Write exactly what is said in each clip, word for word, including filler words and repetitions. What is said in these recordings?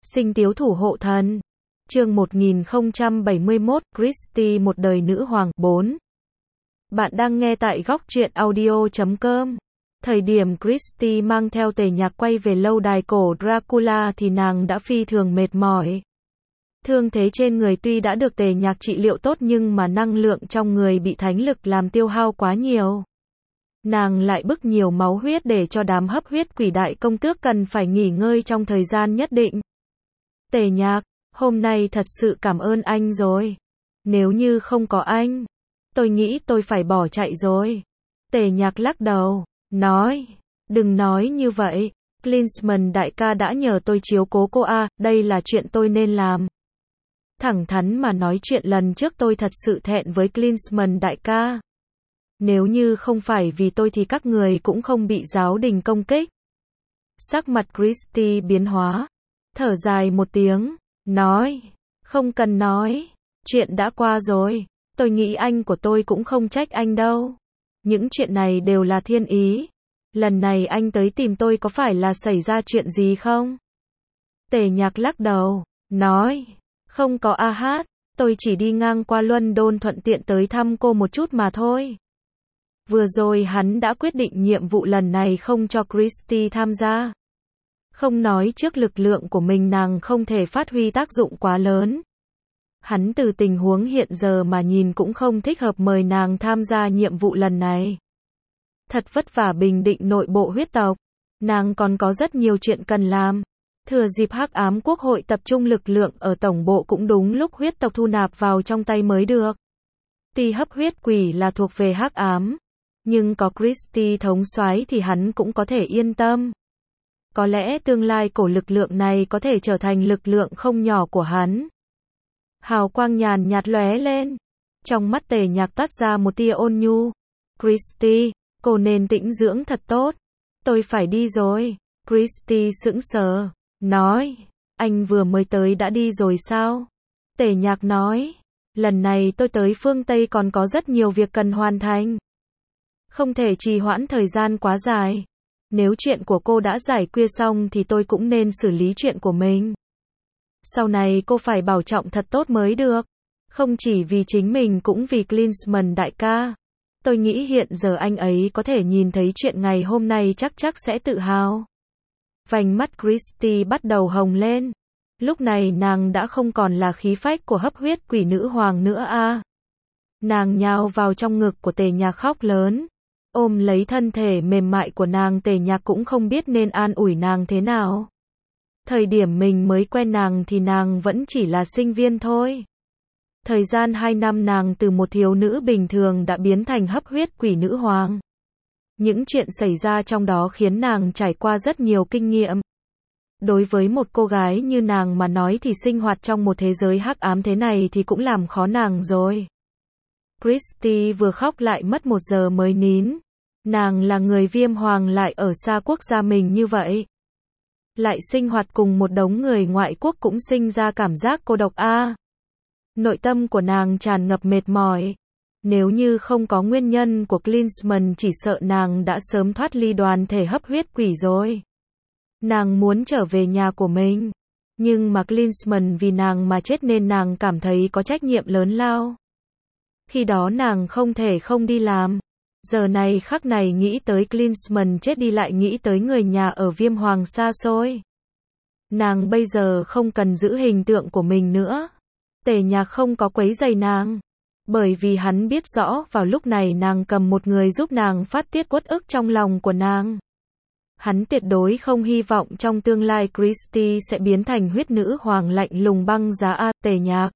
Sinh tiếu thủ hộ thần. Chương một nghìn không trăm bảy mươi mốt, Christie một đời nữ hoàng. bốn. Bạn đang nghe tại góc truyện audio chấm com. Thời điểm Christie mang theo tề nhạc quay về lâu đài cổ Dracula thì nàng đã phi thường mệt mỏi. Thương thế trên người tuy đã được tề nhạc trị liệu tốt nhưng mà năng lượng trong người bị thánh lực làm tiêu hao quá nhiều. Nàng lại bức nhiều máu huyết để cho đám hấp huyết quỷ đại công tước cần phải nghỉ ngơi trong thời gian nhất định. Tề nhạc, hôm nay thật sự cảm ơn anh rồi. Nếu như không có anh, tôi nghĩ tôi phải bỏ chạy rồi. Tề nhạc lắc đầu, nói, đừng nói như vậy. Klinsmann đại ca đã nhờ tôi chiếu cố cô a, đây là chuyện tôi nên làm. Thẳng thắn mà nói chuyện lần trước tôi thật sự thẹn với Klinsmann đại ca. Nếu như không phải vì tôi thì các người cũng không bị giáo đình công kích. Sắc mặt Christie biến hóa, thở dài một tiếng, nói, không cần nói, chuyện đã qua rồi, tôi nghĩ anh của tôi cũng không trách anh đâu. Những chuyện này đều là thiên ý. Lần này anh tới tìm tôi có phải là xảy ra chuyện gì không? Tề nhạc lắc đầu, nói, không có a hát, tôi chỉ đi ngang qua London thuận tiện tới thăm cô một chút mà thôi. Vừa rồi hắn đã quyết định nhiệm vụ lần này không cho Christie tham gia. Không nói trước lực lượng của mình nàng không thể phát huy tác dụng quá lớn. Hắn từ tình huống hiện giờ mà nhìn cũng không thích hợp mời nàng tham gia nhiệm vụ lần này. Thật vất vả bình định nội bộ huyết tộc. Nàng còn có rất nhiều chuyện cần làm. Thừa dịp Hắc Ám Quốc hội tập trung lực lượng ở tổng bộ cũng đúng lúc huyết tộc thu nạp vào trong tay mới được. Tuy hấp huyết quỷ là thuộc về Hắc Ám, nhưng có Christie thống soái thì hắn cũng có thể yên tâm. Có lẽ tương lai cổ lực lượng này có thể trở thành lực lượng không nhỏ của hắn. Hào quang nhàn nhạt lóe lên. Trong mắt tề nhạc toát ra một tia ôn nhu. Christie, cô nên tĩnh dưỡng thật tốt. Tôi phải đi rồi. Christie sững sờ, nói, anh vừa mới tới đã đi rồi sao? Tề nhạc nói, lần này tôi tới phương Tây còn có rất nhiều việc cần hoàn thành. Không thể trì hoãn thời gian quá dài. Nếu chuyện của cô đã giải quyết xong thì tôi cũng nên xử lý chuyện của mình. Sau này cô phải bảo trọng thật tốt mới được. Không chỉ vì chính mình cũng vì Klinsmann đại ca. Tôi nghĩ hiện giờ anh ấy có thể nhìn thấy chuyện ngày hôm nay chắc chắc sẽ tự hào. Vành mắt Christie bắt đầu hồng lên. Lúc này nàng đã không còn là khí phách của hấp huyết quỷ nữ hoàng nữa a. Nàng nhào vào trong ngực của tề nhạc khóc lớn. Ôm lấy thân thể mềm mại của nàng, tề nhạc cũng không biết nên an ủi nàng thế nào. Thời điểm mình mới quen nàng thì nàng vẫn chỉ là sinh viên thôi. Thời gian hai năm nàng từ một thiếu nữ bình thường đã biến thành hấp huyết quỷ nữ hoàng. Những chuyện xảy ra trong đó khiến nàng trải qua rất nhiều kinh nghiệm. Đối với một cô gái như nàng mà nói thì sinh hoạt trong một thế giới hắc ám thế này thì cũng làm khó nàng rồi. Christie vừa khóc lại mất một giờ mới nín. Nàng là người viêm hoàng lại ở xa quốc gia mình như vậy. Lại sinh hoạt cùng một đống người ngoại quốc cũng sinh ra cảm giác cô độc a. Nội tâm của nàng tràn ngập mệt mỏi. Nếu như không có nguyên nhân của Klinsmann chỉ sợ nàng đã sớm thoát ly đoàn thể hấp huyết quỷ rồi. Nàng muốn trở về nhà của mình. Nhưng mà Klinsmann vì nàng mà chết nên nàng cảm thấy có trách nhiệm lớn lao. Khi đó nàng không thể không đi làm. Giờ này khắc này nghĩ tới Klinsmann chết đi lại nghĩ tới người nhà ở viêm hoàng xa xôi. Nàng bây giờ không cần giữ hình tượng của mình nữa. Tề nhạc không có quấy rầy nàng. Bởi vì hắn biết rõ vào lúc này nàng cầm một người giúp nàng phát tiết uất ức trong lòng của nàng. Hắn tuyệt đối không hy vọng trong tương lai Christie sẽ biến thành huyết nữ hoàng lạnh lùng băng giá a. Tề nhạc,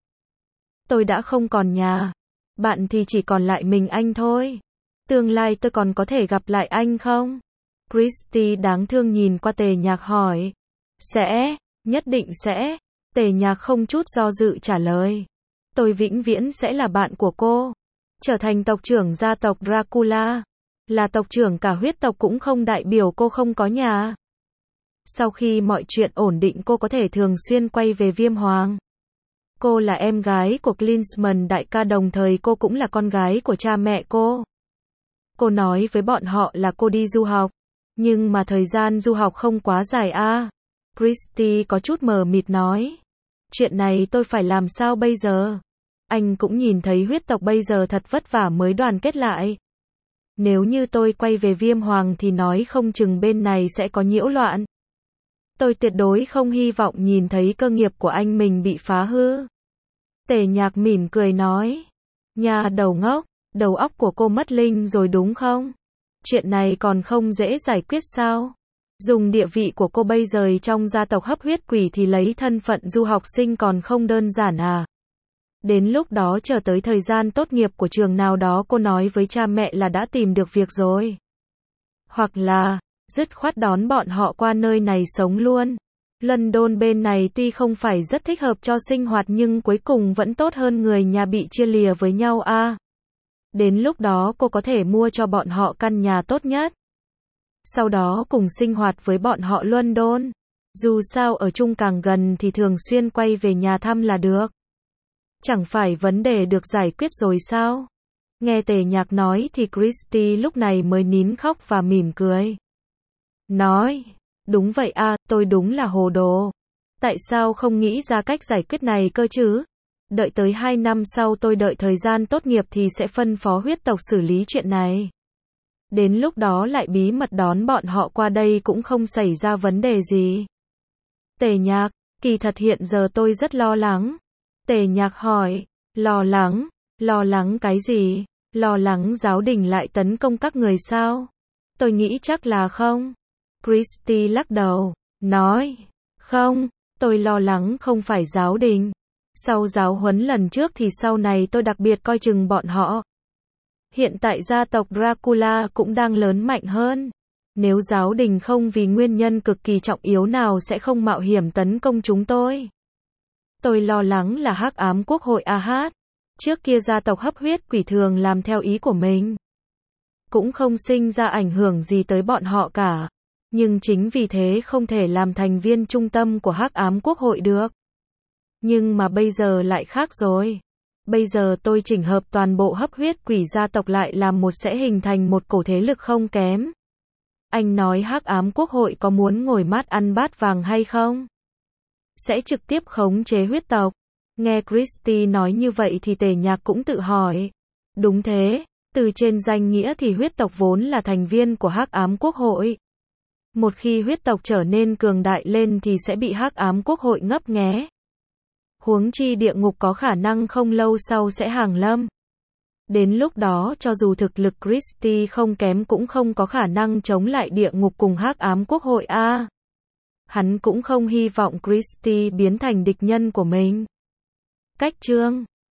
tôi đã không còn nhà. Bạn thì chỉ còn lại mình anh thôi. Tương lai tôi còn có thể gặp lại anh không? Christie đáng thương nhìn qua tề nhạc hỏi. Sẽ, nhất định sẽ. Tề nhạc không chút do dự trả lời. Tôi vĩnh viễn sẽ là bạn của cô. Trở thành tộc trưởng gia tộc Dracula. Là tộc trưởng cả huyết tộc cũng không đại biểu cô không có nhà. Sau khi mọi chuyện ổn định cô có thể thường xuyên quay về viêm hoàng. Cô là em gái của Klinsmann đại ca, đồng thời cô cũng là con gái của cha mẹ cô. Cô nói với bọn họ là cô đi du học. Nhưng mà thời gian du học không quá dài a. Christie có chút mờ mịt nói. Chuyện này tôi phải làm sao bây giờ? Anh cũng nhìn thấy huyết tộc bây giờ thật vất vả mới đoàn kết lại. Nếu như tôi quay về Viêm Hoàng thì nói không chừng bên này sẽ có nhiễu loạn. Tôi tuyệt đối không hy vọng nhìn thấy cơ nghiệp của anh mình bị phá hư. Tề Nhạc mỉm cười nói. Nhà đầu ngốc, đầu óc của cô mất linh rồi đúng không? Chuyện này còn không dễ giải quyết sao? Dùng địa vị của cô bây giờ trong gia tộc hấp huyết quỷ thì lấy thân phận du học sinh còn không đơn giản à? Đến lúc đó chờ tới thời gian tốt nghiệp của trường nào đó cô nói với cha mẹ là đã tìm được việc rồi. Hoặc là, dứt khoát đón bọn họ qua nơi này sống luôn. London bên này tuy không phải rất thích hợp cho sinh hoạt nhưng cuối cùng vẫn tốt hơn người nhà bị chia lìa với nhau a. À. Đến lúc đó cô có thể mua cho bọn họ căn nhà tốt nhất. Sau đó cùng sinh hoạt với bọn họ London. Dù sao ở chung càng gần thì thường xuyên quay về nhà thăm là được. Chẳng phải vấn đề được giải quyết rồi sao? Nghe Tề Nhạc nói thì Christie lúc này mới nín khóc và mỉm cười. Nói, đúng vậy a, à, tôi đúng là hồ đồ. Tại sao không nghĩ ra cách giải quyết này cơ chứ? Đợi tới hai năm sau tôi đợi thời gian tốt nghiệp thì sẽ phân phó huyết tộc xử lý chuyện này. Đến lúc đó lại bí mật đón bọn họ qua đây cũng không xảy ra vấn đề gì. Tề Nhạc, kỳ thật hiện giờ tôi rất lo lắng. Tề Nhạc hỏi, lo lắng, lo lắng cái gì? Lo lắng giáo đình lại tấn công các người sao? Tôi nghĩ chắc là không. Christie lắc đầu, nói, không, tôi lo lắng không phải giáo đình. Sau giáo huấn lần trước thì sau này tôi đặc biệt coi chừng bọn họ. Hiện tại gia tộc Dracula cũng đang lớn mạnh hơn. Nếu giáo đình không vì nguyên nhân cực kỳ trọng yếu nào sẽ không mạo hiểm tấn công chúng tôi. Tôi lo lắng là Hắc Ám Quốc hội a hát. Trước kia gia tộc hấp huyết quỷ thường làm theo ý của mình. Cũng không sinh ra ảnh hưởng gì tới bọn họ cả. Nhưng chính vì thế không thể làm thành viên trung tâm của Hắc Ám Quốc hội được. Nhưng mà bây giờ lại khác rồi. Bây giờ tôi chỉnh hợp toàn bộ hấp huyết quỷ gia tộc lại làm một sẽ hình thành một cổ thế lực không kém. Anh nói Hắc Ám Quốc hội có muốn ngồi mát ăn bát vàng hay không? Sẽ trực tiếp khống chế huyết tộc. Nghe Christie nói như vậy thì Tề Nhạc cũng tự hỏi. Đúng thế, từ trên danh nghĩa thì huyết tộc vốn là thành viên của Hắc Ám Quốc hội. Một khi huyết tộc trở nên cường đại lên thì sẽ bị Hắc Ám Quốc hội ngấp nghé. Huống chi địa ngục có khả năng không lâu sau sẽ hàng lâm. Đến lúc đó cho dù thực lực Christie không kém cũng không có khả năng chống lại địa ngục cùng Hắc Ám Quốc hội a. À. Hắn cũng không hy vọng Christie biến thành địch nhân của mình. Cách chương